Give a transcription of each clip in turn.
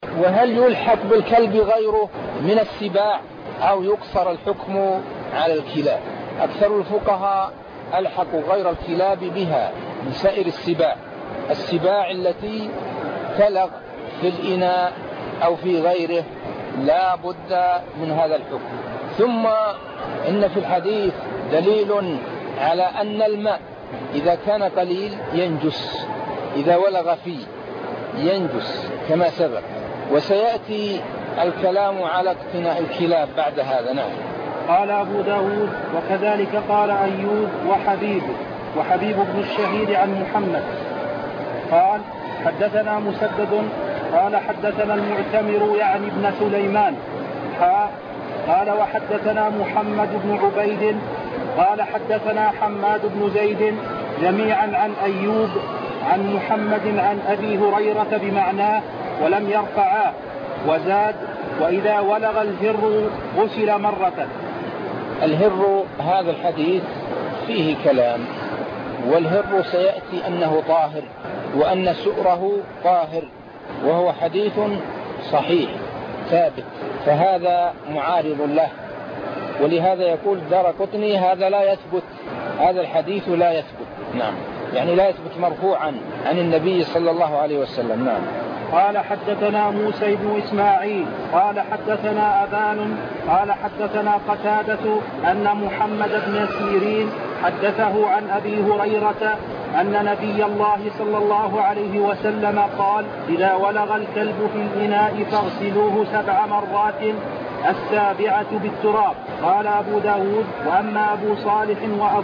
وهل يلحق بالكلب غيره من السباع أو يقصر الحكم على الكلاب؟ أكثر الفقهاء ألحقوا غير الكلاب بها من سائر السباع التي تلغ في الإناء أو في غيره لا بد من هذا الحكم. ثم إن في الحديث دليل على أن الماء إذا كان قليل ينجس، إذا ولغ فيه ينجس كما سبق، وسيأتي الكلام على اقتناء الكلاب بعد هذا. نعم. قال أبو داود وكذلك قال أيوب وحبيب بن الشهيد عن محمد قال حدثنا مسدد قال حدثنا المعتمر يعني ابن سليمان قال وحدثنا محمد بن عبيد قال حدثنا حماد بن زيد جميعا عن أيوب عن محمد عن أبي هريرة بمعناه ولم يرفعاه، وزاد وإذا ولغ الهر غسل مرة. الهر هذا الحديث فيه كلام، والهر سيأتي أنه طاهر وأن سؤره طاهر، وهو حديث صحيح ثابت، فهذا معارض له، ولهذا يقول الدارقطني هذا لا يثبت، هذا الحديث لا يثبت. نعم، يعني لا يثبت مرفوعا عن النبي صلى الله عليه وسلم. نعم. قال حدثنا موسى بن إسماعيل قال حدثنا أبان قال حدثنا قتادة أن محمد بن سيرين حدثه عن أبي هريرة أن نبي الله صلى الله عليه وسلم قال إذا ولغ الكلب في الإناء فاغسلوه 7 مرات، السابعة بالتراب. قال أبو داود وأما أبو صالح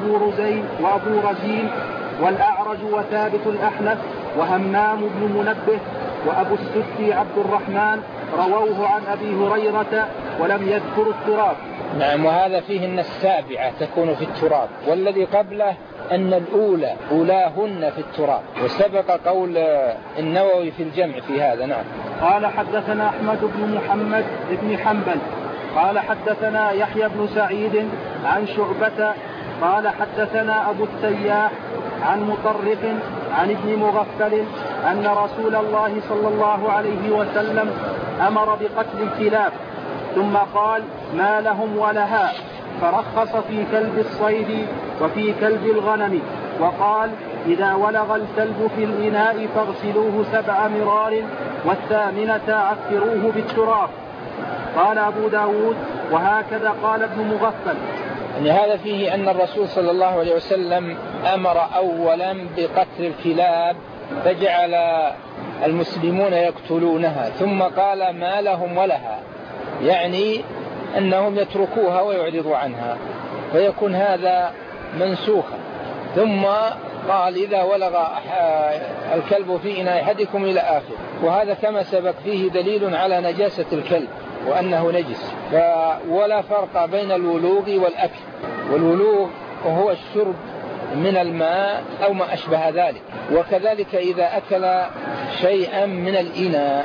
وأبو رزين والأعرج وثابت الأحنف وهمام بن منبه وأبو السدي عبد الرحمن رووه عن أبي هريرة ولم يذكر التراب. نعم، وهذا فيه أن السابعة تكون في التراب، والذي قبله أن الأولى أولاهن في التراب، وسبق قول النووي في الجمع في هذا. نعم. قال حدثنا أحمد بن محمد بن حنبل قال حدثنا يحيى بن سعيد عن شعبة قال حدثنا أبو التياح عن مطرف عن ابن مغفل أن رسول الله صلى الله عليه وسلم أمر بقتل الكلاب، ثم قال ما لهم ولها، فرخص في كلب الصيد وفي كلب الغنم، وقال إذا ولغ الكلب في الإناء فاغسلوه 7 مرار والثامنة عفروه بالتراب. قال أبو داود وهكذا قال ابن مغفل. يعني هذا فيه أن الرسول صلى الله عليه وسلم أمر أولا بقتل الكلاب فجعل المسلمون يقتلونها، ثم قال ما لهم ولها، يعني أنهم يتركوها ويعرضوا عنها، فيكون هذا منسوخا. ثم قال إذا ولغ الكلب في إناء أحدكم إلى آخر، وهذا كما سبق فيه دليل على نجاسة الكلب وأنه نجس، ولا فرق بين الولوغ والأكل. والولوغ هو الشرب من الماء أو ما أشبه ذلك، وكذلك إذا أكل شيئا من الإناء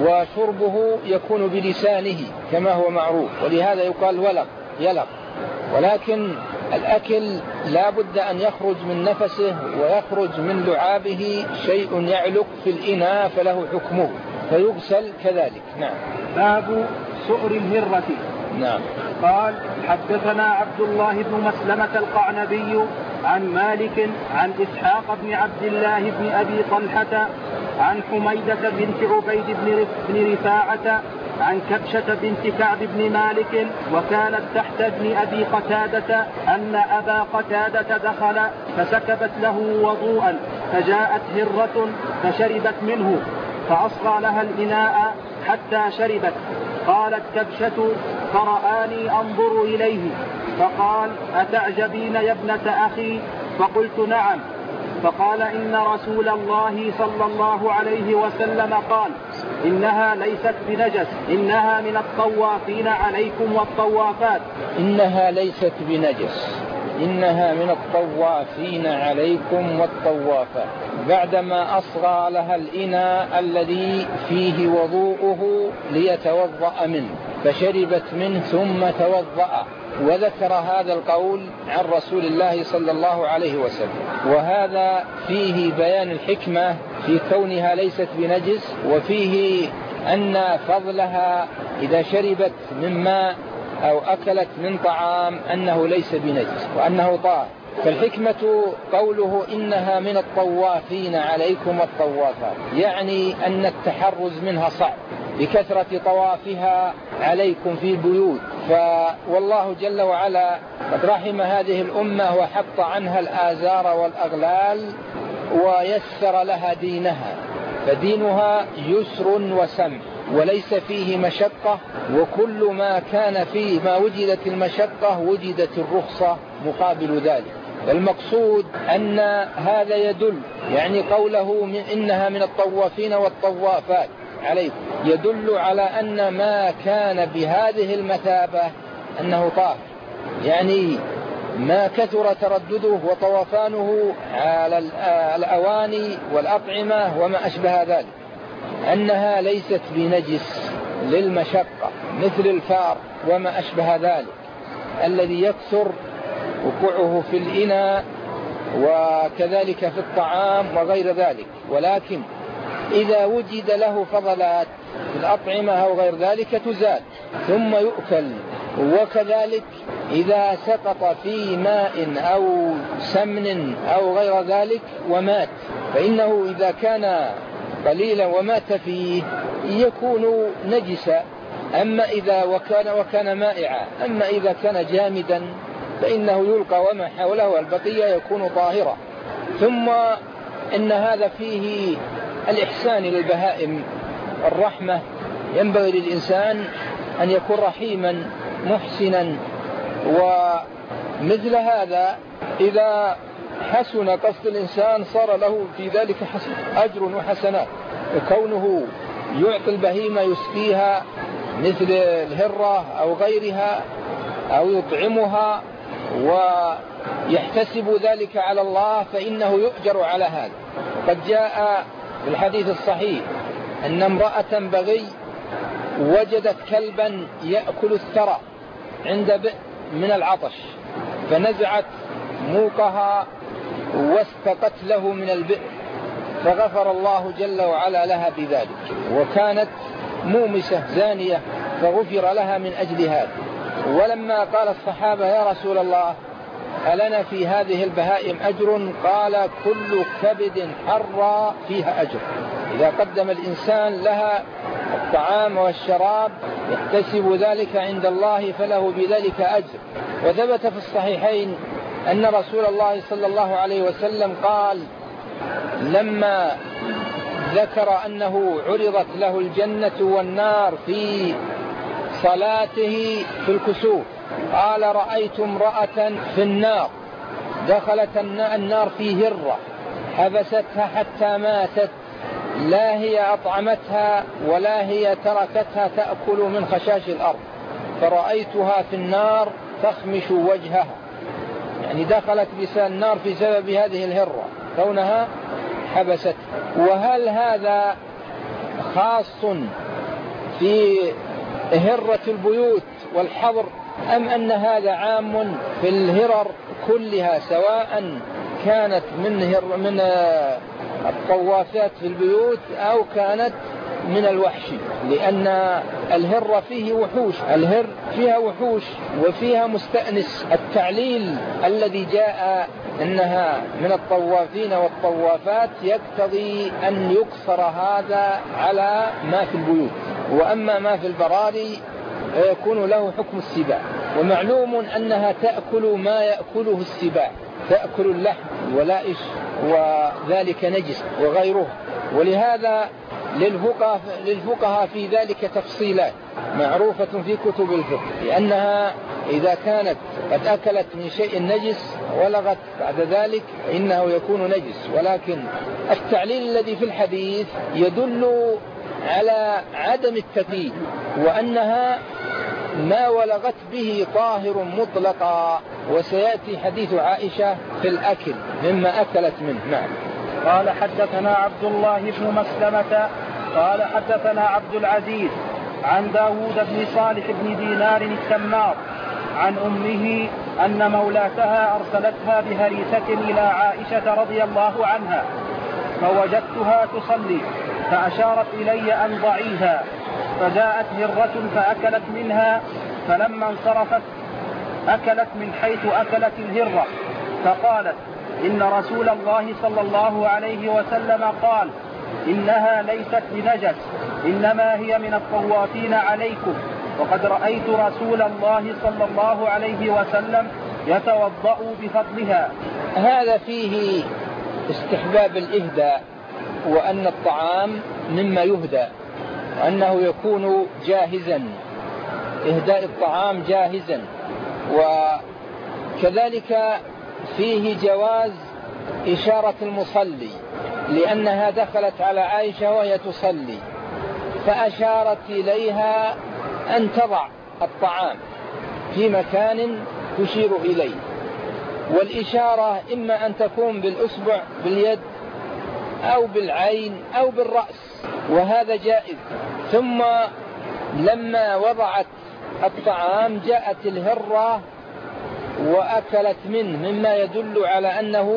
وشربه يكون بلسانه كما هو معروف، ولهذا يقال يلغ. ولكن الأكل لا بد أن يخرج من نفسه ويخرج من لعابه شيء يعلق في الإناء فله حكمه فيغسل كذلك. نعم. باب سؤر الهرة. نعم. قال حدثنا عبد الله بن مسلمة القعنبي عن مالك عن إسحاق بن عبد الله بن أبي طلحة عن حميدة بنت عبيد بن رفاعة عن كبشة بنت كعب بن مالك وكانت تحت ابن أبي قتادة أن أبا قتادة دخل فسكبت له وضوءا، فجاءت هرة فشربت منه، فأصغى لها الإناء حتى شربت. قالت كبشة فرآني أنظر إليه فقال أتعجبين يا ابنة أخي؟ فقلت نعم. فقال إن رسول الله صلى الله عليه وسلم قال إنها ليست بنجس، إنها من الطوافين عليكم والطوافات. إنها ليست بنجس، إنها من الطوافين عليكم والطوافات، بعدما أصغى لها الإناء الذي فيه وضوءه ليتوضأ منه، فشربت منه ثم توضأ، وذكر هذا القول عن رسول الله صلى الله عليه وسلم. وهذا فيه بيان الحكمة في كونها ليست بنجس، وفيه أن فضلها إذا شربت من ماء أو أكلت من طعام أنه ليس بنجس وأنه طاهر. فالحكمة قوله إنها من الطوافين عليكم الطوافات، يعني أن التحرز منها صعب بكثرة طوافها عليكم في البيوت. والله جل وعلا قد رحم هذه الأمة وحط عنها الآزار والأغلال ويسر لها دينها، فدينها يسر وسمح وليس فيه مشقة، وكل ما كان فيه ما وجدت المشقة وجدت الرخصة مقابل ذلك. المقصود أن هذا يدل، يعني قوله إنها من الطوافين والطوافات عليكم يدل على أن ما كان بهذه المثابة أنه طاهر، يعني ما كثر تردده وطوفانه على الأواني والأطعمة وما أشبه ذلك، أنها ليست بنجس للمشقة مثل الفار وما أشبه ذلك الذي يكثر وقوعه في الإناء وكذلك في الطعام وغير ذلك. ولكن إذا وجد له فضلات في الأطعمة أو غير ذلك تزال ثم يؤكل. وكذلك إذا سقط في ماء أو سمن أو غير ذلك ومات، فإنه إذا كان قليلا ومات فيه يكون نجسا، أما إذا وكان مائعا. أما إذا كان جامدا فإنه يلقى وما حوله البقية يكون طاهرا. ثم إن هذا فيه الإحسان للبهائم، الرحمة، ينبغي للإنسان أن يكون رحيما محسنا. ومثل هذا إذا حسن قصد الإنسان صار له في ذلك أجر وحسنات، وكونه يعطي البهيمة يسقيها مثل الهرة أو غيرها أو يطعمها ويحتسب ذلك على الله فإنه يؤجر على هذا. قد جاء في الحديث الصحيح أن امرأة بغي وجدت كلبا يأكل الثرى عند بئر من العطش، فنزعت موقها واستقت له من البئر، فغفر الله جل وعلا لها بذلك، وكانت مومسة زانية فغفر لها من أجل هذا. ولما قال الصحابة يا رسول الله ألنا في هذه البهائم أجر؟ قال كل كبد حرى فيها أجر. إذا قدم الإنسان لها الطعام والشراب يحتسب ذلك عند الله فله بذلك أجر. وثبت في الصحيحين أن رسول الله صلى الله عليه وسلم قال لما ذكر أنه عرضت له الجنة والنار في صلاته في الكسوف قال رأيت امرأة في النار دخلت النار في هرة حبستها حتى ماتت، لا هي أطعمتها ولا هي تركتها تأكل من خشاش الأرض، فرأيتها في النار تخمش وجهها، يعني دخلت النار في سبب هذه الهرة كونها حبست. وهل هذا خاص في هرة البيوت والحظر أم أن هذا عام في الهرر كلها سواء كانت من الطوافات في البيوت أو كانت من الوحش؟ لأن الهر فيه وحوش، الهر فيها وحوش وفيها مستأنس. التعليل الذي جاء أنها من الطوافين والطوافات يقتضي أن يقصر هذا على ما في البيوت، وأما ما في البراري يكون له حكم السباع. ومعلوم أنها تأكل ما يأكله السباع، تأكل اللحم واللائش وذلك نجس وغيره. ولهذا للفقهاء في ذلك تفصيلات معروفة في كتب الفقه، لأنها إذا كانت قد أكلت من شيء نجس ولغت بعد ذلك إنه يكون نجس. ولكن التعليل الذي في الحديث يدل على عدم التكليف، وأنها ما ولغت به طاهر مطلقا. وسيأتي حديث عائشة في الأكل مما أكلت منه. نعم. قال حدثنا عبد الله بن مسلمة قال حدثنا عبد العزيز عن داود بن صالح بن دينار التمار عن أمه أن مولاتها أرسلتها بهريسة إلى عائشة رضي الله عنها، فوجدتها تصلي فأشارت إلي أن ضعيها فجاءت هرة فأكلت منها، فلما انصرفت أكلت من حيث أكلت الهرة، فقالت: إن رسول الله صلى الله عليه وسلم قال: إنها ليست بنجس، إنما هي من الطوافين عليكم، وقد رأيت رسول الله صلى الله عليه وسلم يتوضأ بفضلها. هذا فيه استحباب الإهداء، وأن الطعام مما يهدى، وأنه يكون جاهزا، إهداء الطعام جاهزا. وكذلك فيه جواز إشارة المصلي، لأنها دخلت على عائشة وهي تصلي فأشارت إليها أن تضع الطعام في مكان تشير إليه، والإشارة إما أن تكون بالأصبع باليد أو بالعين أو بالرأس، وهذا جائز. ثم لما وضعت الطعام جاءت الهرة وأكلت منه، مما يدل على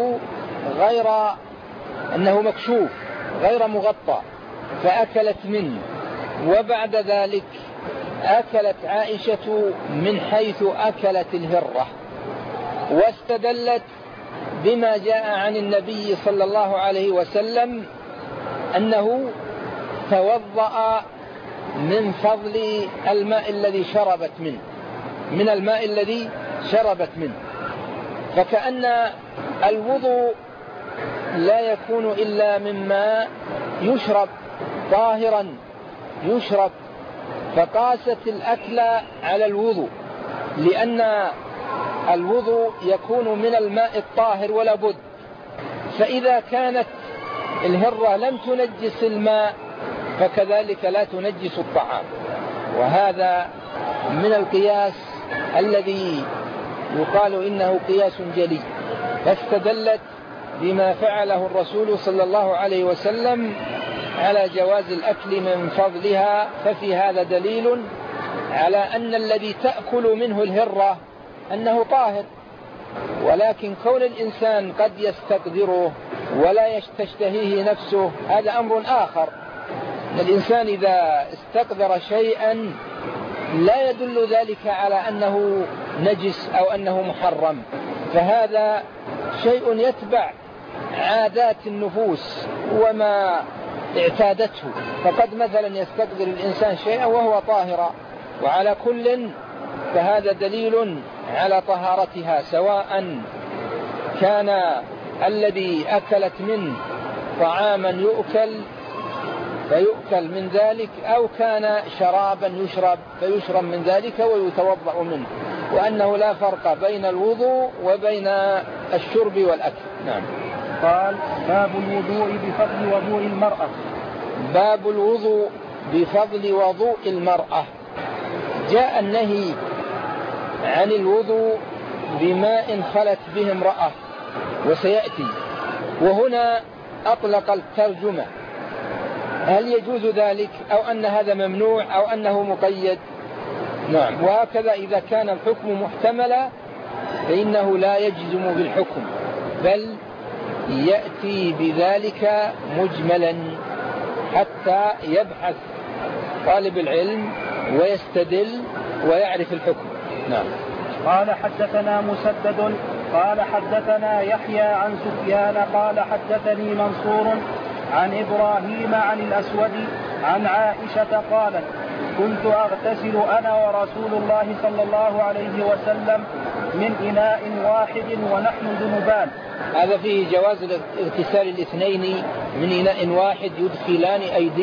أنه مكشوف غير مغطى، فأكلت منه. وبعد ذلك أكلت عائشة من حيث أكلت الهرة، واستدلت بما جاء عن النبي صلى الله عليه وسلم أنه توضأ من فضل الماء الذي شربت منه، من الماء الذي شربت منه. فكأن الوضوء لا يكون إلا مما يشرب طاهرا يشرب، فقاست الأكل على الوضوء، لأن الوضوء يكون من الماء الطاهر ولا بد. فإذا كانت الهرة لم تنجس الماء فكذلك لا تنجس الطعام، وهذا من القياس الذي يقال إنه قياس جلي. فاستدلت بما فعله الرسول صلى الله عليه وسلم على جواز الأكل من فضلها، ففي هذا دليل على أن الذي تأكل منه الهرة أنه طاهر، ولكن كون الإنسان قد يستقدره ولا تشتهيه نفسه هذا أمر آخر. الإنسان إذا استقدر شيئا لا يدل ذلك على أنه نجس أو أنه محرم، فهذا شيء يتبع عادات النفوس وما اعتادته. فقد مثلا يستقدر الإنسان شيئا وهو طاهر، وعلى كل فهذا دليل على طهارتها، سواء كان الذي أكلت منه طعاما فيؤكل من ذلك، أو كان شرابا يشرب فيشرب من ذلك ويتوضأ منه، وأنه لا فرق بين الوضوء وبين الشرب والأكل. نعم. قال: باب الوضوء بفضل وضوء المرأة. باب الوضوء بفضل وضوء المرأة. جاء النهي عن الوضوء بماء خلت به امرأة، وسيأتي. وهنا أطلق الترجمة، هل يجوز ذلك أو أن هذا ممنوع أو أنه مقيد؟ نعم. وهكذا إذا كان الحكم محتملا فإنه لا يجزم بالحكم، بل يأتي بذلك مجملا حتى يبحث طالب العلم ويستدل ويعرف الحكم. نعم. قال: حدثنا مسدد قال حدثنا يحيى عن سفيان قال حدثني منصور عن إبراهيم عن الأسود عن عائشة قالت: كنت أغتسل أنا ورسول الله صلى الله عليه وسلم من إناء واحد ونحن جنبان. هذا فيه جواز اغتسال الاثنين من إناء واحد، يدخلان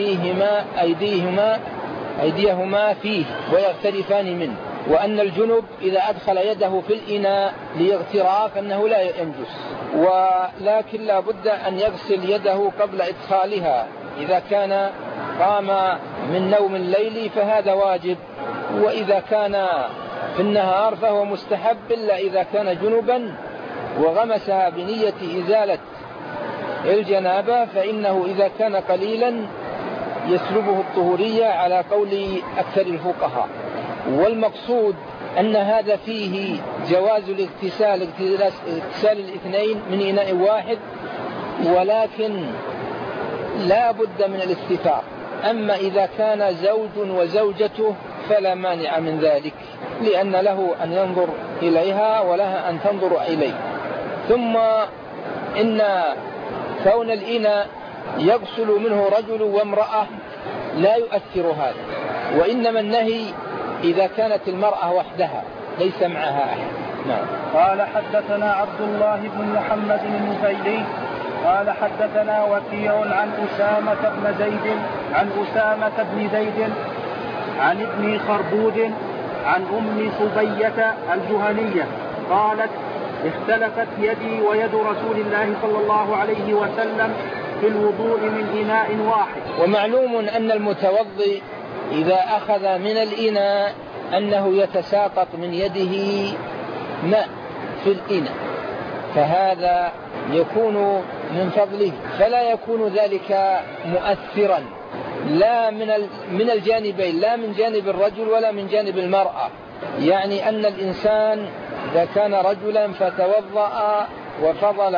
أيديهما فيه ويغترفان منه، وأن الجنب إذا أدخل يده في الإناء لاغتراف أنه لا ينجس، ولكن لا بد أن يغسل يده قبل إدخالها. إذا كان قام من نوم الليل فهذا واجب، وإذا كان في النهار فهو مستحب، إلا إذا كان جنبا وغمسها بنية إزالة الجنابة فإنه إذا كان قليلا يسلبه الطهورية على قول أكثر الفقهاء. والمقصود أن هذا فيه جواز اغتسال الاثنين من إناء واحد، ولكن لا بد من الاستتار، أما إذا كان زوج وزوجته فلا مانع من ذلك، لأن له أن ينظر إليها ولها أن تنظر إليه. ثم إن كون الإناء يغسل منه رجل وامرأة لا يؤثر هذا، وإنما النهي إذا كانت المرأة وحدها ليس معها أحد. نعم. قال حدثنا عبد الله بن محمد النفيلي قال حدثنا وكيع عن أسامة بن زيد عن ابن خربود عن أم صبية الجهنية قالت اختلفت يدي ويد رسول الله صلى الله عليه وسلم في الوضوء من إناء واحد. ومعلوم أن المتوضئ إذا أخذ من الإناء أنه يتساقط من يده ماء في الإناء، فهذا يكون من فضله، فلا يكون ذلك مؤثرا لا من الجانبين، لا من جانب الرجل ولا من جانب المرأة. يعني أن الإنسان إذا كان رجلا فتوضأ وفضل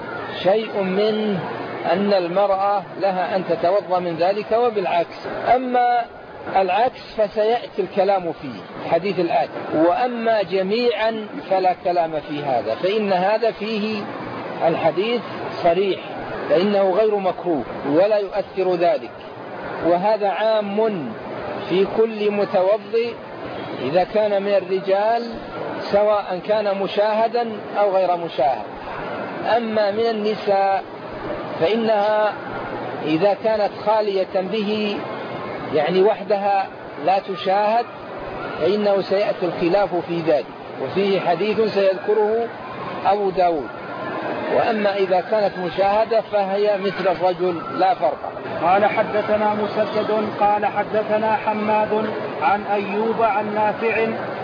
شيء منه أن المرأة لها أن تتوضأ من ذلك وبالعكس. أما العكس فسيأتي الكلام فيه حديث الآتي. وأما جميعا فلا كلام في هذا، فإن هذا فيه الحديث صريح، فإنه غير مكروه ولا يؤثر ذلك. وهذا عام في كل متوضئ إذا كان من الرجال سواء كان مشاهدا أو غير مشاهد. أما من النساء فإنها إذا كانت خالية به يعني وحدها لا تشاهد فإنه سيأتي الخلاف في ذلك، وفيه حديث سيذكره أبو داود. وأما إذا كانت مشاهدة فهي مثل الرجل لا فرق. قال حدثنا مسدد قال حدثنا حماد عن أيوب عن نافع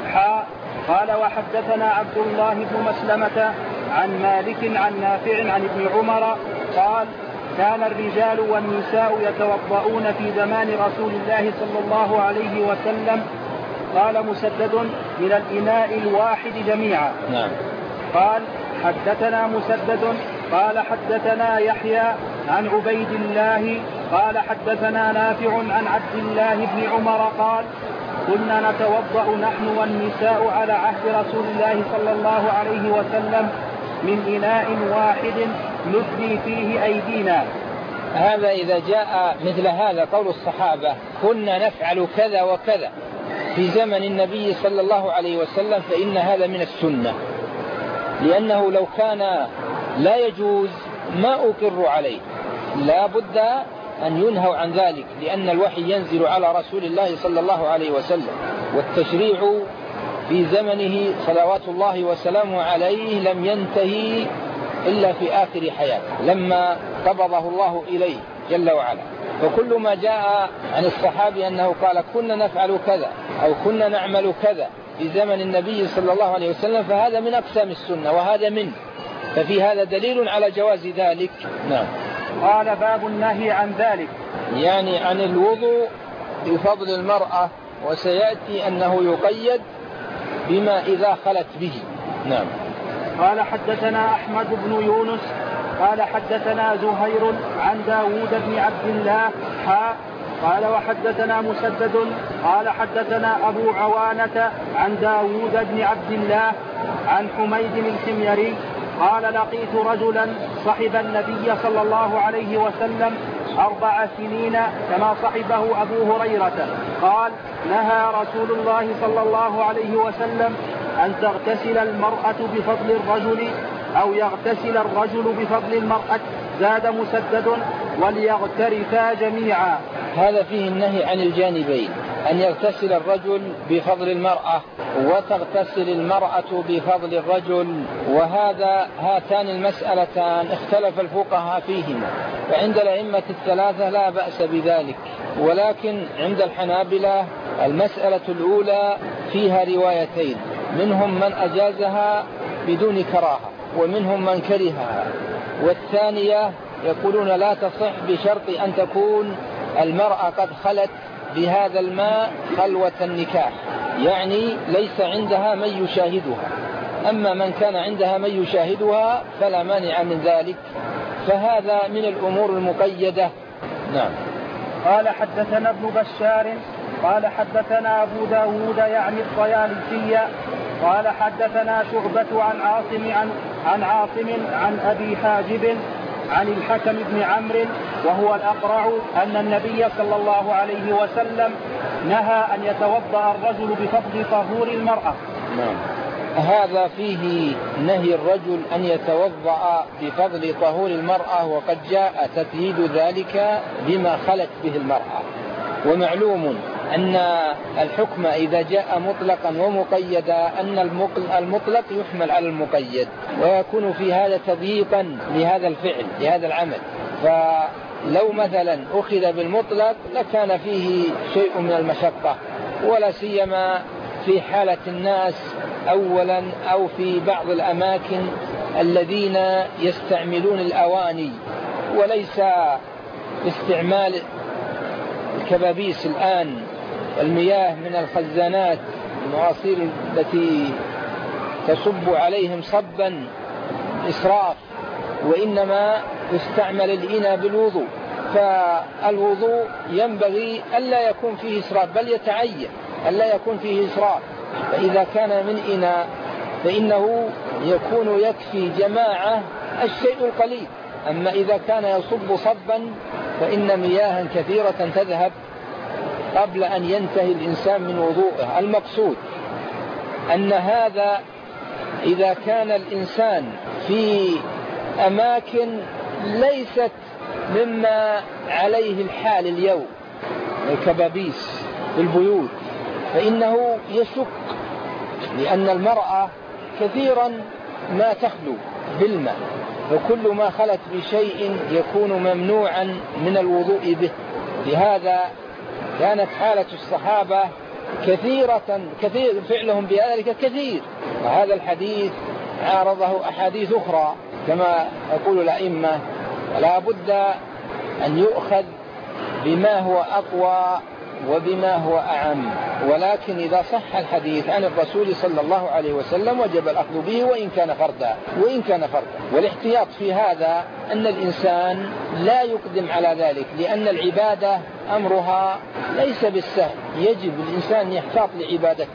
قال وحدثنا عبد الله بن مسلمة عن مالك عن نافع عن ابن عمر قال كان الرجال والنساء يتوضؤون في زمان رسول الله صلى الله عليه وسلم. قال مسدد من الإناء الواحد جميعا. نعم. قال حدثنا مسدد قال حدثنا يحيى عن عبيد الله قال حدثنا نافع عن عبد الله بن عمر قال كنا نتوضأ نحن والنساء على عهد رسول الله صلى الله عليه وسلم من إناء واحد ندلي فيه أيدينا. هذا إذا جاء مثل هذا قول الصحابة كنا نفعل كذا وكذا في زمن النبي صلى الله عليه وسلم فإن هذا من السنة، لأنه لو كان لا يجوز ما أقر عليه، لا بد أن ينهوا عن ذلك، لأن الوحي ينزل على رسول الله صلى الله عليه وسلم، والتشريع في زمنه صلوات الله وسلامه عليه لم ينتهي إلا في آخر حياته لما قبضه الله إليه جل وعلا. فكل ما جاء عن الصحابي أنه قال كنا نفعل كذا أو كنا نعمل كذا في زمن النبي صلى الله عليه وسلم فهذا من أقسام السنة وهذا منه، ففي هذا دليل على جواز ذلك. نعم. قال باب النهي عن ذلك، يعني عن الوضوء بفضل المرأة، وسيأتي أنه يقيد بما إذا خلت به. نعم. قال حدثنا أحمد بن يونس قال حدثنا زهير عن داود بن عبد الله قال وحدثنا مسدد قال حدثنا أبو عوانة عن داود بن عبد الله عن حميد الحميري قال لقيت رجلا صحب النبي صلى الله عليه وسلم 4 سنين كما صحبه أبو هريرة. قال نهى رسول الله صلى الله عليه وسلم أن تغتسل المرأة بفضل الرجل أو يغتسل الرجل بفضل المرأة. زاد مسدد وليغترفا جميعا. هذا فيه النهي عن الجانبين، أن يغتسل الرجل بفضل المرأة وتغتسل المرأة بفضل الرجل، هاتان المسألتان اختلف الفقهاء فيهما، فعند الأئمة الثلاثة لا بأس بذلك، ولكن عند الحنابلة المسألة الأولى فيها روايتين، منهم من أجازها بدون كراهة ومنهم من كرهها، والثانية يقولون لا تصح بشرط أن تكون المرأة قد خلت بهذا الماء خلوة النكاح، يعني ليس عندها من يشاهدها. أما من كان عندها من يشاهدها فلا مانع من ذلك، فهذا من الأمور المقيدة. نعم. قال حدثنا ابن بشار قال حدثنا أبو داود يعني الطيالسي قال حدثنا شعبة عن عاصم عن أبي حاجب عن الحكم بن عمرو وهو الأقرع أن النبي صلى الله عليه وسلم نهى أن يتوضأ الرجل بفضل طهور المرأة. نعم. هذا فيه نهي الرجل أن يتوضأ بفضل طهور المرأة، وقد جاء تقييد ذلك بما خلت به المرأة. ومعلوم أن الحكم إذا جاء مطلقا ومقيدا أن المطلق يحمل على المقيد، ويكون في هذا تضييقا لهذا الفعل لهذا العمل. فلو مثلا أخذ بالمطلق لكان فيه شيء من المشقة، ولا سيما في حالة الناس أولا أو في بعض الأماكن الذين يستعملون الأواني وليس استعمال الكبابيس الآن، المياه من الخزانات المواسير التي تصب عليهم صبا إسراف، وإنما يستعمل الإناء بالوضوء. فالوضوء ينبغي ألا يكون فيه إسراف، بل يتعين ألا يكون فيه إسراف. فإذا كان من إناء فإنه يكون يكفي جماعة الشيء القليل، أما إذا كان يصب صبا فإن مياها كثيرة تذهب قبل أن ينتهي الإنسان من وضوءه. المقصود أن هذا إذا كان الإنسان في أماكن ليست مما عليه الحال اليوم، الكبابيس في البيوت، فإنه يشك، لأن المرأة كثيرا ما تخلو بالماء، وكل ما خلت بشيء يكون ممنوعا من الوضوء به. لهذا كانت حالة الصحابة كثير فعلهم بذلك كثير، وهذا الحديث عارضه أحاديث أخرى كما يقول الأئمة. لا بد أن يؤخذ بما هو أقوى وبما هو أعم، ولكن إذا صح الحديث عن الرسول صلى الله عليه وسلم وجب الأخذ به وإن كان فردا. والاحتياط في هذا أن الإنسان لا يقدم على ذلك، لأن العبادة أمرها ليس بالسهل، يجب الإنسان يحتاط لعبادته.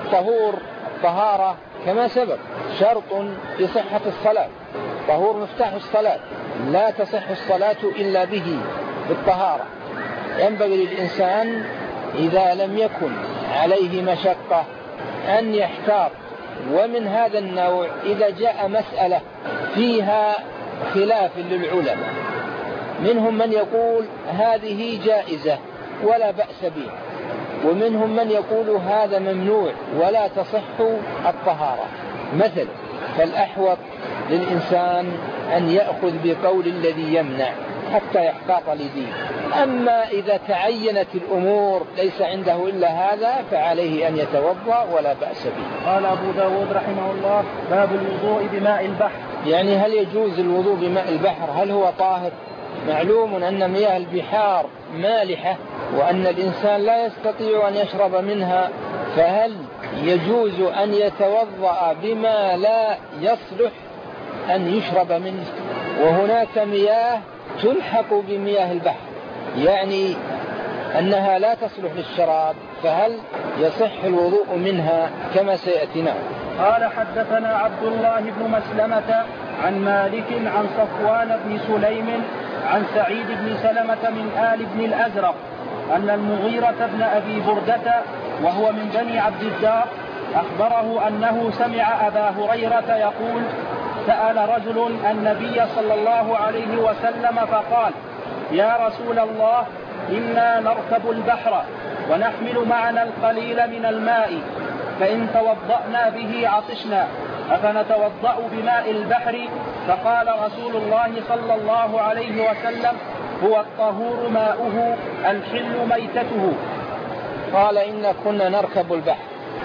والطهارة كما سبق شرط لصحة الصلاة، طهور مفتاح الصلاة، لا تصح الصلاة إلا به بالطهارة. ينبغي للإنسان إذا لم يكن عليه مشقة أن يحتاط. ومن هذا النوع إذا جاء مسألة فيها خلاف للعلماء، منهم من يقول هذه جائزة ولا بأس بها، ومنهم من يقول هذا ممنوع ولا تصح الطهارة مثلا، فالأحوط للإنسان أن يأخذ بقول الذي يمنع حتى يحتاط لدينه. أما إذا تعينت الأمور ليس عنده إلا هذا فعليه أن يتوضأ ولا بأس به. قال أبو داود رحمه الله: باب الوضوء بماء البحر. يعني هل يجوز الوضوء بماء البحر؟ هل هو طاهر؟ معلوم أن مياه البحار مالحة وأن الإنسان لا يستطيع أن يشرب منها، فهل يجوز أن يتوضأ بما لا يصلح أن يشرب منه؟ وهناك مياه تلحق بمياه البحر، يعني أنها لا تصلح للشراب، فهل يصح الوضوء منها كما سيأتينا؟ قال حدثنا عبد الله بن مسلمة عن مالك عن صفوان بن سليم عن سعيد بن سلمة من آل بن الأزرق أن المغيرة بن أبي بردة وهو من بني عبد الدار أخبره أنه سمع أبا هريرة يقول: سأل رجل النبي صلى الله عليه وسلم فقال: يا رسول الله، إنا نركب البحر ونحمل معنا القليل من الماء، فإن توضأنا به عطشنا، أفنتوضأ بماء البحر؟ فقال رسول الله صلى الله عليه وسلم: هو الطهور ماؤه الحل ميتته. قال: إن كنا نركب البحر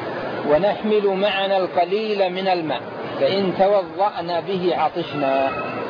ونحمل معنا القليل من الماء، فإن توضأنا به عطشنا.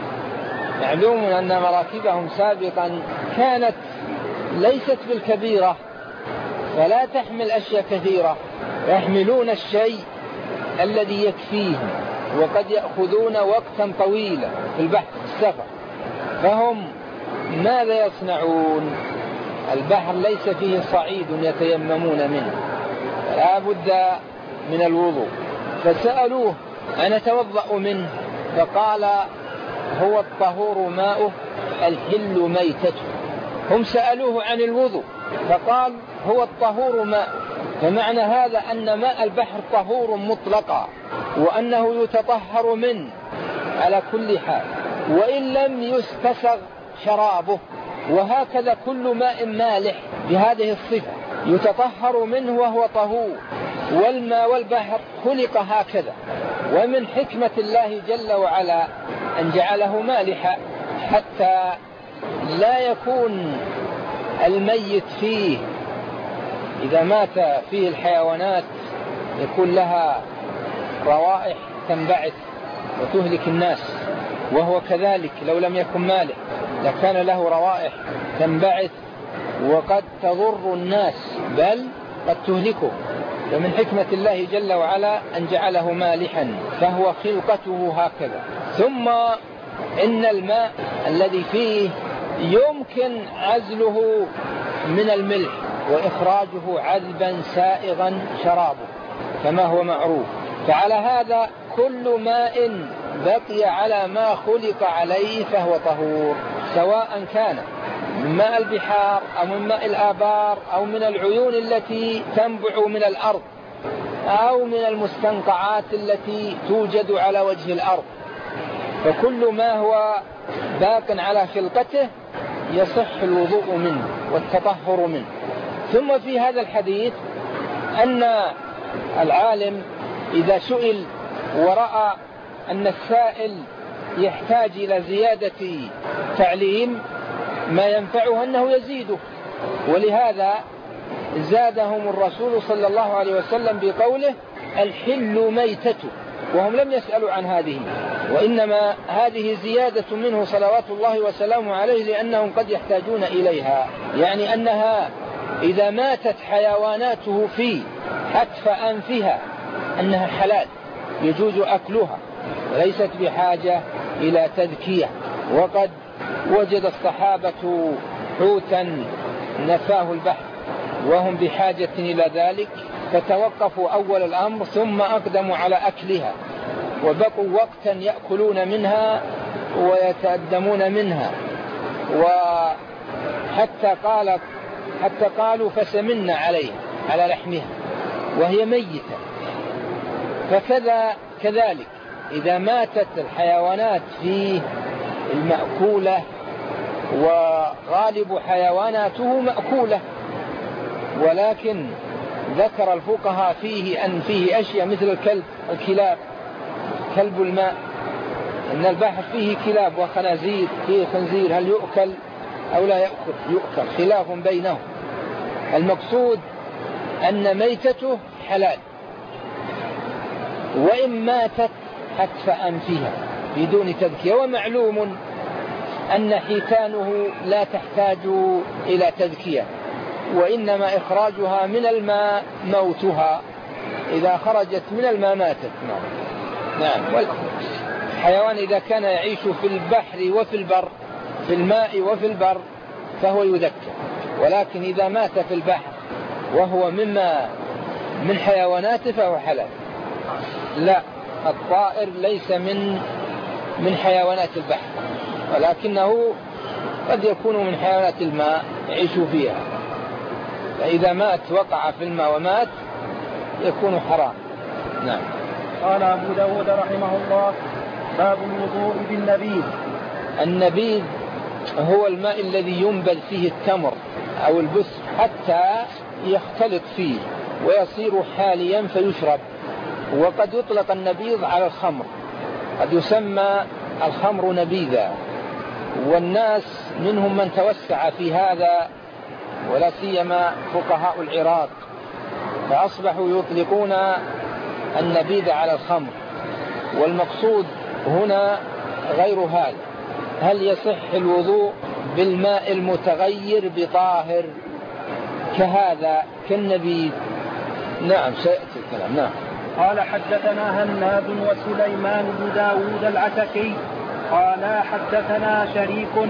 معلوم أن مراكبهم سابقا كانت ليست بالكبيرة، فلا تحمل أشياء كثيرة، يحملون الشيء الذي يكفيهم، وقد يأخذون وقتا طويلا في البحر السفر. فهم ماذا يصنعون؟ البحر ليس فيه صعيد يتيممون منه، لا بد من الوضوء. فسألوه أنا أتوضأ منه؟ فقال هو الطهور ماؤه الحل ميتته. هم سألوه عن الوضوء فقال هو الطهور ماؤه. فمعنى هذا أن ماء البحر طهور مطلقا، وأنه يتطهر منه على كل حال وإن لم يستسغ شرابه. وهكذا كل ماء مالح بهذه الصفة يتطهر منه وهو طهور. والماء والبحر خلق هكذا، ومن حكمة الله جل وعلا أن جعله مالحا حتى لا يكون الميت فيه إذا مات فيه الحيوانات يكون لها روائح تنبعث وتهلك الناس، وهو كذلك لو لم يكن مالح لكان له روائح تنبعث وقد تضر الناس بل قد تهلكه. ومن حكمة الله جل وعلا أن جعله مالحا، فهو خلقته هكذا. ثم إن الماء الذي فيه يمكن عزله من الملح وإخراجه عذبا سائغا شرابه كما هو معروف. فعلى هذا كل ماء بقي على ما خلق عليه فهو طهور، سواء كان من ماء البحار أو من ماء الآبار أو من العيون التي تنبع من الأرض أو من المستنقعات التي توجد على وجه الأرض. فكل ما هو باق على خلقته يصح الوضوء منه والتطهر منه. ثم في هذا الحديث أن العالم إذا سئل ورأى أن السائل يحتاج إلى زيادة تعليم ما ينفعه أنه يزيده، ولهذا زادهم الرسول صلى الله عليه وسلم بقوله الحل ميتته، وهم لم يسألوا عن هذه، وإنما هذه زيادة منه صلوات الله وسلامه عليه لأنهم قد يحتاجون إليها. يعني أنها إذا ماتت حيواناته في حتف أنفها أنها حلال يجوز أكلها وليست بحاجة إلى تذكية. وقد وجد الصحابة حوتا نفاه البحر وهم بحاجة إلى ذلك فتوقفوا أول الأمر ثم أقدموا على أكلها، وبقوا وقتا يأكلون منها ويتأدمون منها، حتى قالوا فسمنا عليها على لحمها وهي ميتة. كذلك إذا ماتت الحيوانات في المأكولة وغالب حيواناته مأكولة، ولكن ذكر الفقهاء فيه أن فيه أشياء مثل الكلاب كلب الماء، إن البحر فيه كلاب وخنازير، فيه خنزير هل يؤكل أو لا يؤكل خلاف بينهم. المقصود أن ميتته حلال، وإن ماتت حتف أنفها بدون تذكية. ومعلوم أن حيتانه لا تحتاج إلى تذكية، وإنما إخراجها من الماء موتها، إذا خرجت من الماء ماتت. نعم. والحيوان إذا كان يعيش في البحر وفي البر، في الماء وفي البر، فهو يذكر. ولكن إذا مات في البحر وهو من حيواناته فهو حلال. لا، الطائر ليس من حيوانات البحر، ولكنه قد يكون من حيوانات الماء يعيش فيها، فإذا مات وقع في الماء ومات يكون حرام. نعم. قال أبو داود رحمه الله: باب الوضوء بالنبيذ. النبيذ هو الماء الذي ينبذ فيه التمر أو البسر حتى يختلط فيه ويصير حاليا فيشرب. وقد يطلق النبيذ على الخمر، قد يسمى الخمر نبيذا، والناس منهم من توسع في هذا، ولا سيما فقهاء العراق، فأصبحوا يطلقون النبيذ على الخمر. والمقصود هنا غير هذا. هل يصح الوضوء بالماء المتغير بطاهر كهذا كالنبيذ؟ نعم، سيأتي الكلام. نعم. قال حدثنا هناد وسليمان بن داود العتكي قال حدثنا شريك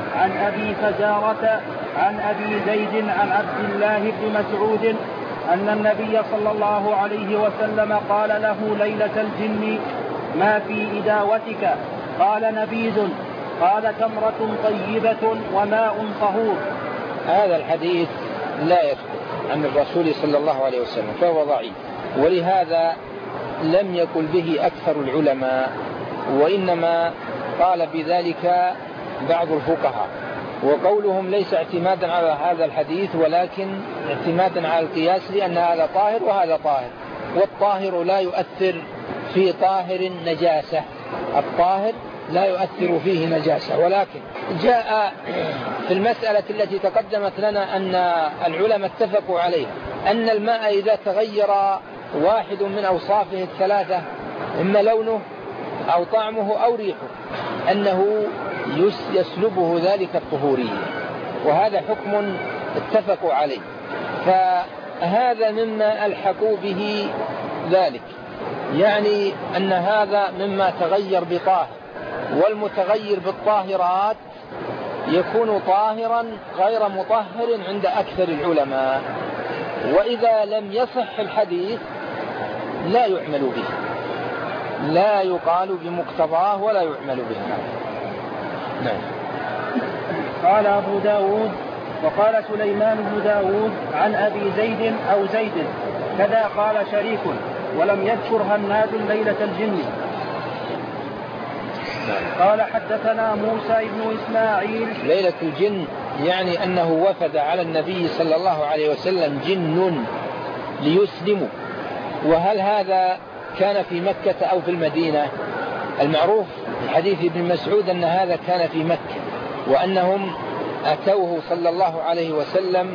عن أبي فزارة عن أبي زيد عن عبد الله بن مسعود أن النبي صلى الله عليه وسلم قال له ليلة الجن ما في إداوتك؟ قال نبيذ. قال تمرة طيبة وماء طهور. هذا الحديث لا يثبت عن الرسول صلى الله عليه وسلم فهو ضعيف، ولهذا لم يقل به أكثر العلماء، وإنما قال بذلك بعض الفقهاء، وقولهم ليس اعتمادا على هذا الحديث ولكن اعتمادا على القياس، لأن هذا طاهر وهذا طاهر، والطاهر لا يؤثر في طاهر نجاسة، الطاهر لا يؤثر فيه نجاسة. ولكن جاء في المسألة التي تقدمت لنا أن العلماء اتفقوا عليها أن الماء إذا تغير واحد من أوصافه الثلاثة، إما لونه أو طعمه أو ريحه، أنه يسلبه ذلك الطهورية، وهذا حكم اتفقوا عليه. فهذا مما ألحقوا به ذلك، يعني أن هذا مما تغير بطاهر، والمتغير بالطاهرات يكون طاهرا غير مطهر عند أكثر العلماء، وإذا لم يصح الحديث لا يعمل به، لا يقال بمقتضاه ولا يعمل به. نعم. قال أبو داود وقال سليمان بن داود عن أبي زيد أو زيد كذا قال شريك، ولم يذكر هناد ليلة الجن. قال حدثنا موسى بن إسماعيل. ليلة الجن يعني أنه وفد على النبي صلى الله عليه وسلم جن ليسلموا، وهل هذا كان في مكة أو في المدينة؟ المعروف في حديث ابن مسعود أن هذا كان في مكة، وأنهم أتوه صلى الله عليه وسلم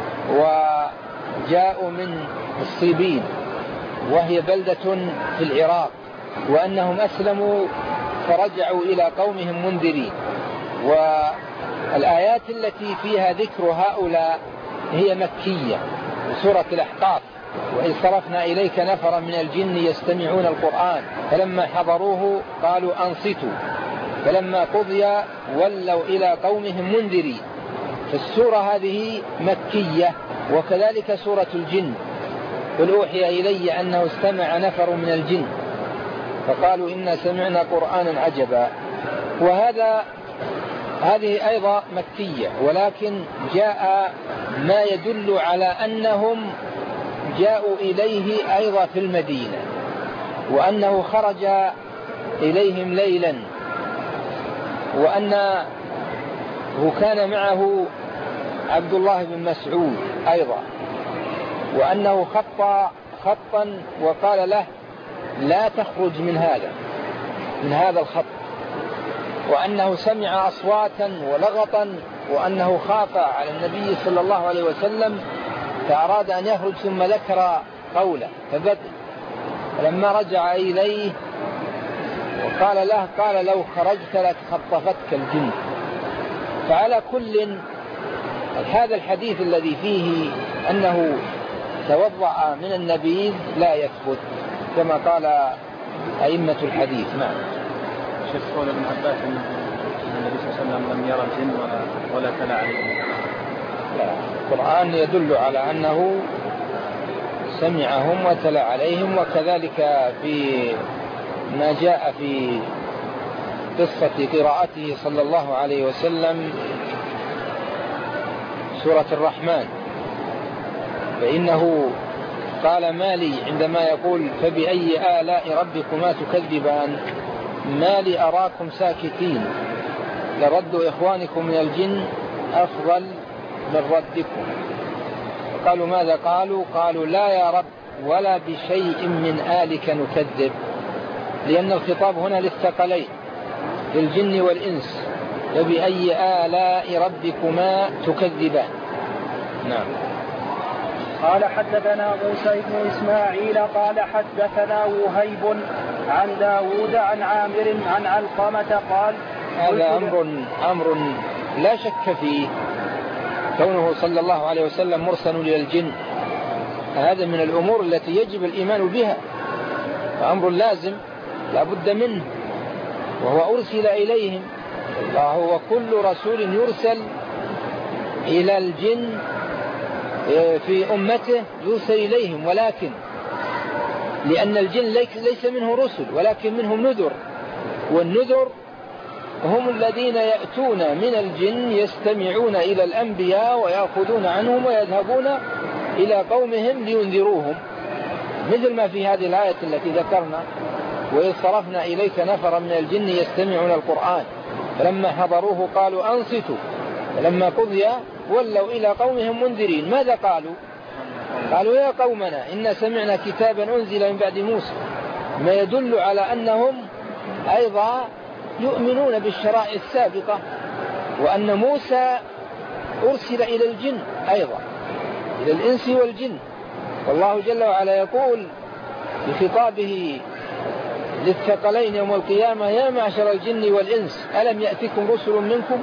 وجاءوا من الصيبين وهي بلدة في العراق، وأنهم أسلموا فرجعوا إلى قومهم منذرين. والآيات التي فيها ذكر هؤلاء هي مكية، سورة الأحقاف: وإذ صرفنا إليك نفرا من الجن يستمعون القرآن فلما حضروه قالوا أنصتوا فلما قضي ولوا إلى قومهم منذرين. فالسورة هذه مكية، وكذلك سورة الجن: قل أوحي إلي أنه استمع نفر من الجن فقالوا إنا سمعنا قرآنا عجبا. هذه أيضا مكية، ولكن جاء ما يدل على أنهم جاءوا إليه أيضا في المدينة، وأنه خرج إليهم ليلا، وأنه كان معه عبد الله بن مسعود أيضا، وأنه خطا وقال له لا تخرج من هذا الخط، وأنه سمع أصواتا ولغطا، وأنه خاف على النبي صلى الله عليه وسلم فأراد أن يخرج، ثم ذكر قوله فبكى. فلما رجع إليه وقال له قال لو خرجت لتخطفتك الجن. فعلى كل هذا الحديث الذي فيه أنه توضأ من النبيذ لا يثبت كما قال أئمة الحديث. نعم. شيخ قول ابن عباس أن النبي صلى الله عليه وسلم لم يرى الجن ولا تلا عليهم. لا، القرآن يدل على أنه سمعهم وتلا عليهم، وكذلك في ما جاء في قصة قراءته صلى الله عليه وسلم سورة الرحمن، فإنه قال ما لي عندما يقول فبأي آلاء ربكما تكذبان ما لي أراكم ساكتين لرد إخوانكم من الجن أفضل من ردكم. قالوا ماذا؟ قالوا لا يا رب ولا بشيء من آلك نكذب، لأن الخطاب هنا للثقلين للجن والإنس. فبأي آلاء ربكما تكذبان. نعم. قال حدثنا موسى بن إسماعيل قال حدثنا وهيب عن داود عن عامر عن علقمة قال هذا أمر لا شك فيه، كونه صلى الله عليه وسلم مرسل إلى الجن، هذا من الأمور التي يجب الإيمان بها، فأمر لازم لا بد منه، وهو أرسل إليهم فهو كل رسول يرسل إلى الجن في أمته يرسل إليهم، ولكن لأن الجن ليس منه رسل ولكن منهم نذر، والنذر هم الذين يأتون من الجن يستمعون إلى الأنبياء ويأخذون عنهم ويذهبون إلى قومهم لينذروهم، مثل ما في هذه الآية التي ذكرنا: وإذ صرفنا إليك نفرا من الجن يستمعون القرآن فلما حضروه قالوا أنصتوا فلما قضي ولوا إلى قومهم منذرين. ماذا قالوا؟ قالوا يا قومنا إنا سمعنا كتابا أنزل من بعد موسى، ما يدل على أنهم أيضا يؤمنون بالشرائع السابقة، وأن موسى أرسل إلى الجن أيضا، إلى الإنس والجن. والله جل وعلا يقول بخطابه للثقلين يوم القيامة: يا معشر الجن والإنس ألم يأتكم رسل منكم؟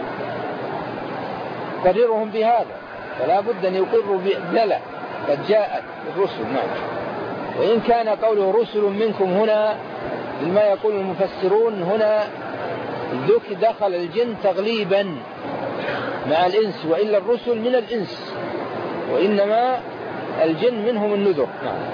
قررهم بهذا، فلا بد أن يقروا بلى قد جاءت الرسل. وإن كان قوله رسل منكم هنا لما يقول المفسرون هنا دخل الجن تغليبا مع الإنس، وإلا الرسل من الإنس، وإنما الجن منهم النذر.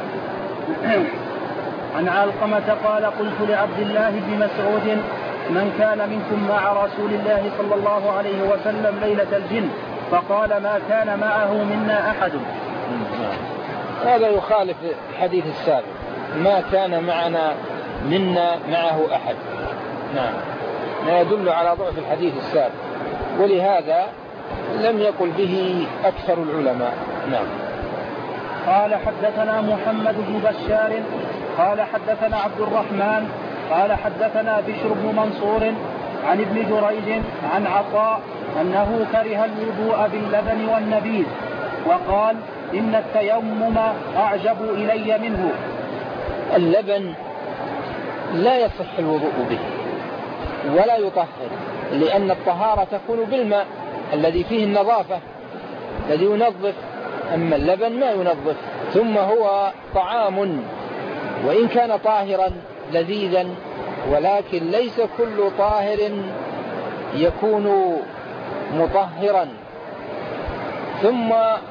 عن علقمة قال: قلت لعبد الله بن مسعود: من كان منكم مع رسول الله صلى الله عليه وسلم ليلة الجن؟ فقال: ما كان معه منا أحد. هذا يخالف الحديث السابق: ما كان منا معه أحد. نعم، ما يدل على ضعف الحديث السابق، ولهذا لم يقل به أكثر العلماء. نعم. قال: حدثنا محمد بن بشار قال حدثنا عبد الرحمن قال حدثنا بشر بن منصور عن ابن جريج عن عطاء أنه كره الوضوء باللبن والنبيذ، وقال: إن التيمم أعجب إلي منه. اللبن لا يصح الوضوء به ولا يطهر، لأن الطهارة تكون بالماء الذي فيه النظافة الذي ينظف، أما اللبن ما ينظف. ثم هو طعام وإن كان طاهرا لذيذا، ولكن ليس كل طاهر يكون مطهرا. ثم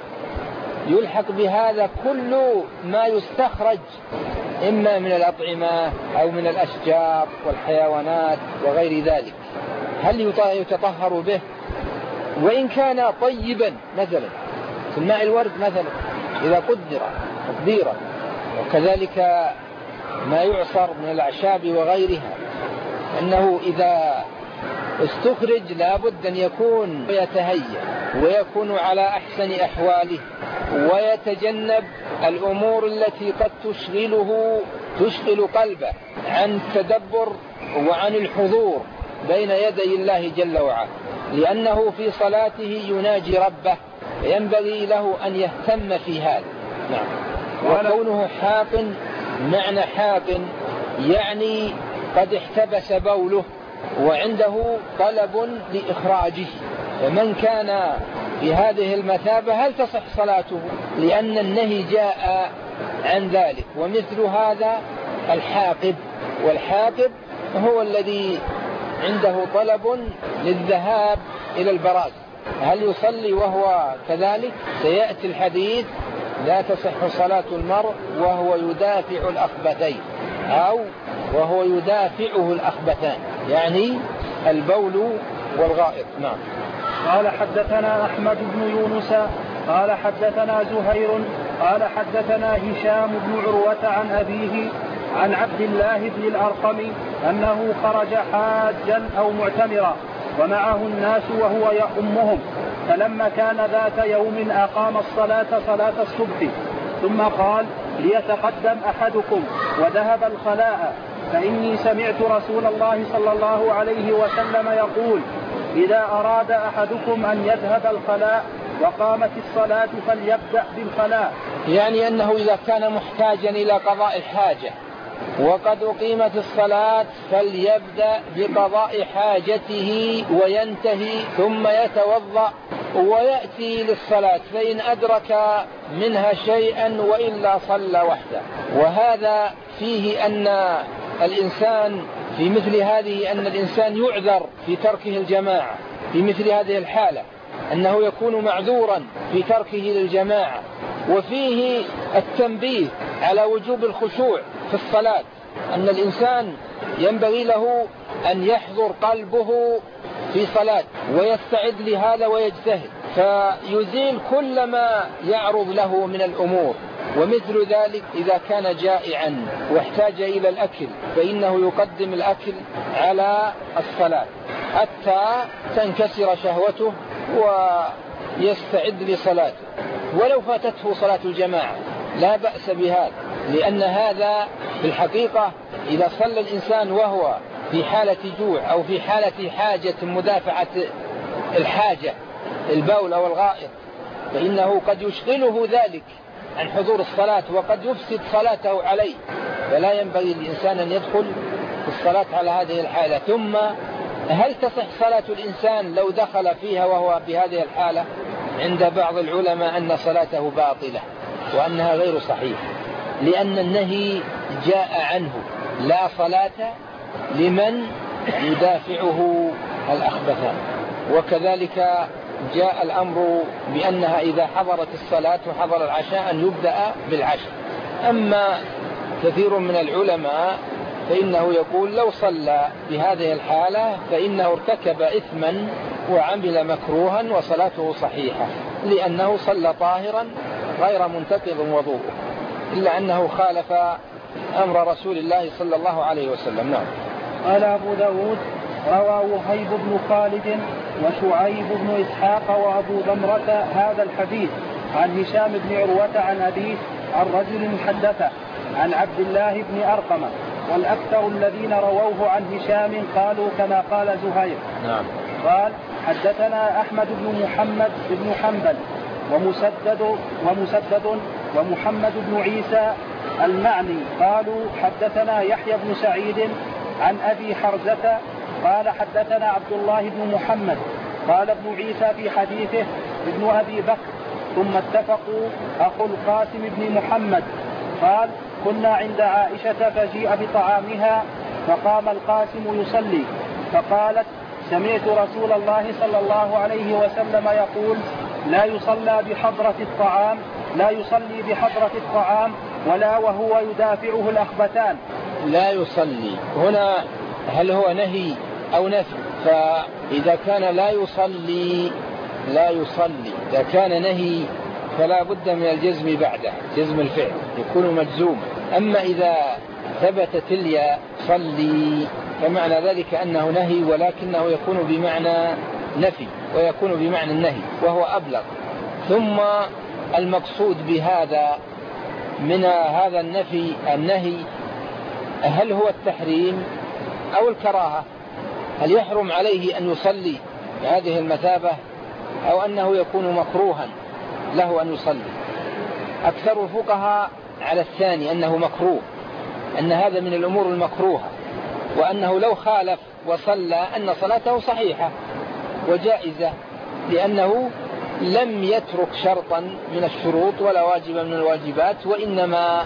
يلحق بهذا كل ما يستخرج إما من الأطعمة أو من الأشجار والحيوانات وغير ذلك، هل يتطهر به؟ وإن كان طيبا مثلا في الماء الورد مثلا إذا قدر تقديرا، وكذلك ما يعصر من الأعشاب وغيرها، أنه إذا استخرج لابد أن يكون يتهيأ ويكون على أحسن أحواله، ويتجنب الأمور التي قد تشغل قلبه عن التدبر وعن الحضور بين يدي الله جل وعلا، لأنه في صلاته يناجي ربه، فينبغي له أن يهتم في هذا. نعم. وكونه حاقن، معنى حاقن يعني قد احتبس بوله وعنده طلب لإخراجه، فمن كان في هذه المثابة هل تصح صلاته؟ لأن النهي جاء عن ذلك. ومثل هذا الحاقب، والحاقب هو الذي عنده طلب للذهاب إلى البراز، هل يصلي وهو كذلك؟ سيأتي الحديث: لا تصح صلاة المرء وهو يدافع الأخبثين، أو وهو يدافعه الأخبثان، يعني البول والغائط. نعم. قال: حدثنا أحمد بن يونس قال حدثنا زهير قال حدثنا هشام بن عروة عن أبيه عن عبد الله بن الأرقم أنه خرج حاجا أو معتمرا ومعه الناس وهو يؤمهم، فلما كان ذات يوم أقام الصلاة صلاة الصبح، ثم قال: ليتقدم أحدكم وذهب الخلاء، فإني سمعت رسول الله صلى الله عليه وسلم يقول: إذا أراد أحدكم أن يذهب الخلاء وقامت الصلاة فليبدأ بالخلاء. يعني أنه إذا كان محتاجا إلى قضاء الحاجة وقد أقيمت الصلاة فليبدأ بقضاء حاجته وينتهي ثم يتوضأ ويأتي للصلاة، فإن أدرك منها شيئا وإلا صلى وحده. وهذا فيه أن الإنسان في مثل هذه أن الإنسان يعذر في تركه الجماعة في مثل هذه الحالة، أنه يكون معذورا في تركه للجماعة. وفيه التنبيه على وجوب الخشوع في الصلاة، أن الإنسان ينبغي له أن يحضر قلبه في صلاة ويستعد لهذا ويجتهد، فيزيل كل ما يعرض له من الأمور. ومثل ذلك إذا كان جائعا واحتاج إلى الأكل فإنه يقدم الأكل على الصلاة حتى تنكسر شهوته ويستعد لصلاته. ولو فاتته صلاة الجماعة لا بأس بهذا، لأن هذا في الحقيقة إذا صلى الإنسان وهو في حالة جوع أو في حالة حاجة مدافعة الحاجة البول أو الغائط فإنه قد يشغله ذلك عن حضور الصلاة وقد يفسد صلاته عليه، فلا ينبغي للإنسان أن يدخل في الصلاة على هذه الحالة. ثم هل تصح صلاة الإنسان لو دخل فيها وهو بهذه الحالة؟ عند بعض العلماء أن صلاته باطلة وأنها غير صحيحة، لأن النهي جاء عنه لا صلاة لمن يدافعه الأخبثان. وكذلك جاء الأمر بأنها إذا حضرت الصلاة وحضر العشاء أن يبدأ بالعشاء. أما كثير من العلماء فإنه يقول لو صلى بهذه الحالة فإنه ارتكب إثما وعمل مكروها وصلاته صحيحة، لأنه صلى طاهرا غير منتقض وضوءه، إلا أنه خالف أمر رسول الله صلى الله عليه وسلم. نعم. قال أبو داود: روى وهيب بن خالد وشعيب بن إسحاق وأبو ضمرة هذا الحديث عن هشام بن عروة عن أبيه عن رجل حدثه عن عبد الله بن أرقم، والأكثر الذين رووه عن هشام قالوا كما قال زهير. نعم. قال: حدثنا أحمد بن محمد بن حنبل ومسدد ومحمد بن عيسى المعني قالوا حدثنا يحيى بن سعيد عن أبي حرزة قال حدثنا عبد الله بن محمد. قال ابن عيسى في حديثه ابن أبي بكر. ثم اتفقوا أخو القاسم بن محمد قال: كنا عند عائشة فجيء بطعامها فقام القاسم يصلي فقالت: سمعت رسول الله صلى الله عليه وسلم يقول: لا يصلي بحضرة الطعام ولا وهو يدافعه الأخبثان. لا يصلي هنا هل هو نهي أو نفي؟ فإذا كان لا يصلي إذا كان نهي فلا بد من الجزم بعده، جزم الفعل يكون مجزوما. أما إذا ثبتت الياء صلي فمعنى ذلك أنه نهي، ولكنه يكون بمعنى نفي ويكون بمعنى النهي وهو أبلغ. ثم المقصود بهذا من هذا النهي هل هو التحريم أو الكراهة؟ هل يحرم عليه أن يصلي بهذه المثابة أو أنه يكون مكروها له أن يصلي؟ أكثر الفقهاء على الثاني، أنه مكروه، أن هذا من الأمور المكروهة، وأنه لو خالف وصلى أن صلاته صحيحة وجائزة، لأنه لم يترك شرطا من الشروط ولا واجبا من الواجبات، وإنما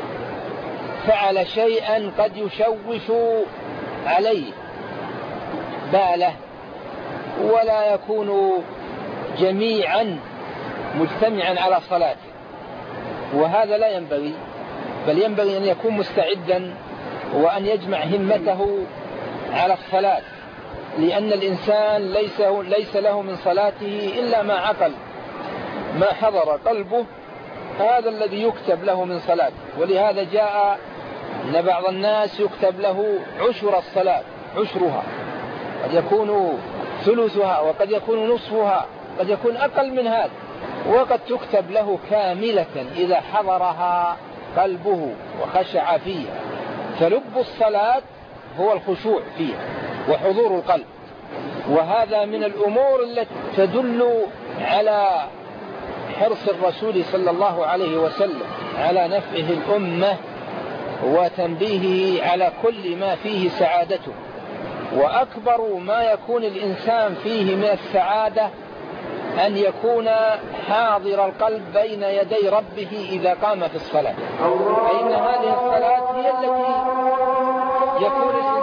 فعل شيئا قد يشوش عليه باله ولا يكون جميعا مجتمعا على صلاته، وهذا لا ينبغي، بل ينبغي أن يكون مستعدا وأن يجمع همته على الصلاة، لأن الإنسان ليس له من صلاته إلا ما عقل، ما حضر قلبه هذا الذي يكتب له من صلاته. ولهذا جاء أن بعض الناس يكتب له عشر الصلاة، عشرها قد يكون ثلثها وقد يكون نصفها قد يكون أقل من هذا، وقد تكتب له كاملة إذا حضرها قلبه وخشع فيها. فلب الصلاة هو الخشوع فيها وحضور القلب، وهذا من الأمور التي تدل على حرص الرسول صلى الله عليه وسلم على نفعه الأمة وتنبيهه على كل ما فيه سعادته. وأكبر ما يكون الإنسان فيه من السعادة أن يكون حاضر القلب بين يدي ربه إذا قام في الصلاة، فإن هذه الصلاة هي التي يكون